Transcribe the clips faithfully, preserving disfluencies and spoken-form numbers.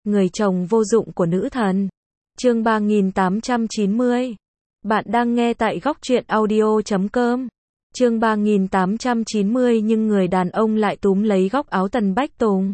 người chồng vô dụng của nữ thần. Chương ba nghìn tám trăm chín mươi. Bạn đang nghe tại góc truyện audio chấm com. Chương ba nghìn tám trăm chín mươi nhưng người đàn ông lại túm lấy góc áo Tần Bách Tùng.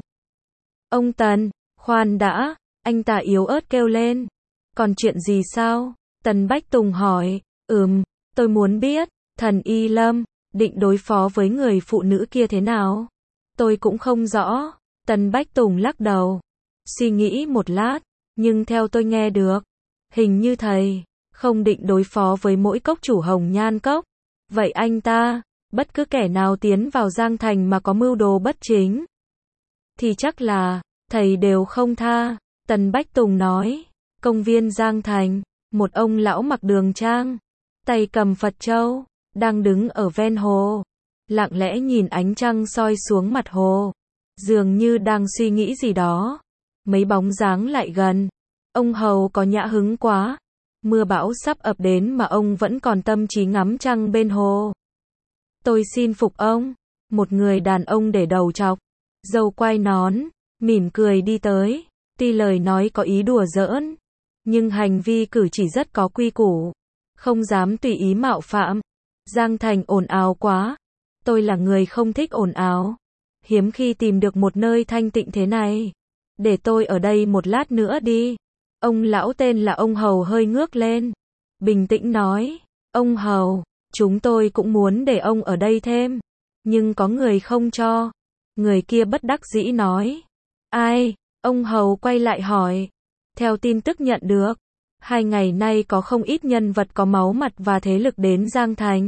Ông Tần, khoan đã, anh ta yếu ớt kêu lên. Còn chuyện gì sao? Tần Bách Tùng hỏi. Ừm, tôi muốn biết, thần Y Lâm định đối phó với người phụ nữ kia thế nào? Tôi cũng không rõ. Tần Bách Tùng lắc đầu. Suy nghĩ một lát, nhưng theo tôi nghe được, hình như thầy không định đối phó với mỗi cốc chủ Hồng Nhan Cốc. Vậy anh ta, bất cứ kẻ nào tiến vào Giang Thành mà có mưu đồ bất chính, thì chắc là, thầy đều không tha. Tần Bách Tùng nói. Công viên Giang Thành, một ông lão mặc đường trang, tay cầm Phật châu, đang đứng ở ven hồ, lặng lẽ nhìn ánh trăng soi xuống mặt hồ, dường như đang suy nghĩ gì đó. Mấy bóng dáng lại gần. Ông hầu có nhã hứng quá. Mưa bão sắp ập đến mà ông vẫn còn tâm trí ngắm trăng bên hồ. Tôi xin phục ông. Một người đàn ông để đầu trọc, râu quai nón, mỉm cười đi tới. Tuy lời nói có ý đùa giỡn, nhưng hành vi cử chỉ rất có quy củ, không dám tùy ý mạo phạm. Giang Thành ồn ào quá. Tôi là người không thích ồn ào. Hiếm khi tìm được một nơi thanh tịnh thế này. Để tôi ở đây một lát nữa đi. Ông lão tên là ông Hầu hơi ngước lên, bình tĩnh nói. Ông Hầu, chúng tôi cũng muốn để ông ở đây thêm, nhưng có người không cho. Người kia bất đắc dĩ nói. Ai? Ông Hầu quay lại hỏi. Theo tin tức nhận được, hai ngày nay có không ít nhân vật có máu mặt và thế lực đến Giang Thành.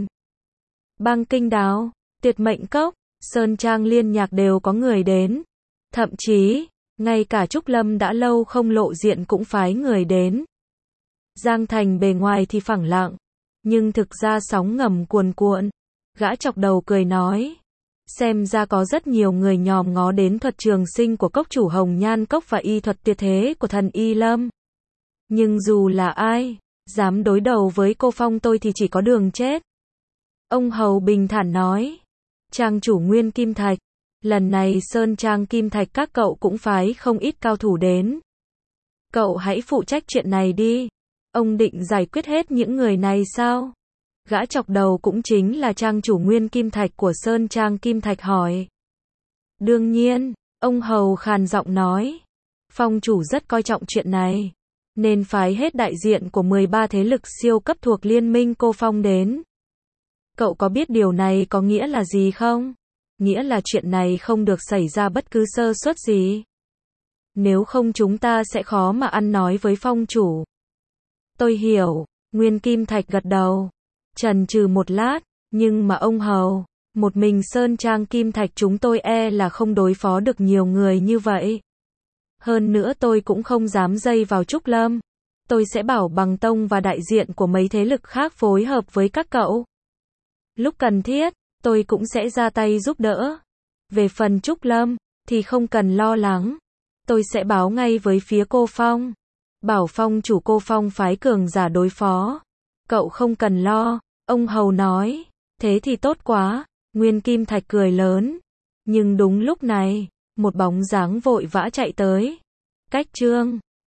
Bang Kinh Đáo, Tuyệt Mệnh Cốc, Sơn Trang Liên Nhạc đều có người đến. Thậm chí, ngay cả Trúc Lâm đã lâu không lộ diện cũng phái người đến. Giang Thành bề ngoài thì phẳng lặng, nhưng thực ra sóng ngầm cuồn cuộn. Gã chọc đầu cười nói. Xem ra có rất nhiều người nhòm ngó đến thuật trường sinh của cốc chủ Hồng Nhan Cốc và y thuật tuyệt thế của thần Y Lâm. Nhưng dù là ai dám đối đầu với cô Phong tôi thì chỉ có đường chết. Ông Hầu bình thản nói. Trang chủ Nguyên Kim Thạch, lần này Sơn Trang Kim Thạch các cậu cũng phái không ít cao thủ đến. Cậu hãy phụ trách chuyện này đi. Ông định giải quyết hết những người này sao? Gã chọc đầu cũng chính là trang chủ Nguyên Kim Thạch của Sơn Trang Kim Thạch hỏi. Đương nhiên, ông Hầu khàn giọng nói. Phong chủ rất coi trọng chuyện này, nên phái hết đại diện của mười ba thế lực siêu cấp thuộc liên minh cô Phong đến. Cậu có biết điều này có nghĩa là gì không? Nghĩa là chuyện này không được xảy ra bất cứ sơ suất gì. Nếu không chúng ta sẽ khó mà ăn nói với phong chủ. Tôi hiểu. Nguyên Kim Thạch gật đầu. Chần chừ một lát, nhưng mà ông Hầu, một mình Sơn Trang Kim Thạch chúng tôi e là không đối phó được nhiều người như vậy. Hơn nữa tôi cũng không dám dây vào Trúc Lâm. Tôi sẽ bảo Bằng Tông và đại diện của mấy thế lực khác phối hợp với các cậu. Lúc cần thiết, tôi cũng sẽ ra tay giúp đỡ. Về phần Trúc Lâm, thì không cần lo lắng. Tôi sẽ báo ngay với phía cô Phong. Bảo phong chủ cô Phong phái cường giả đối phó. Cậu không cần lo, ông Hầu nói. Thế thì tốt quá. Nguyên Kim Thạch cười lớn. Nhưng đúng lúc này, một bóng dáng vội vã chạy tới. Cách Trương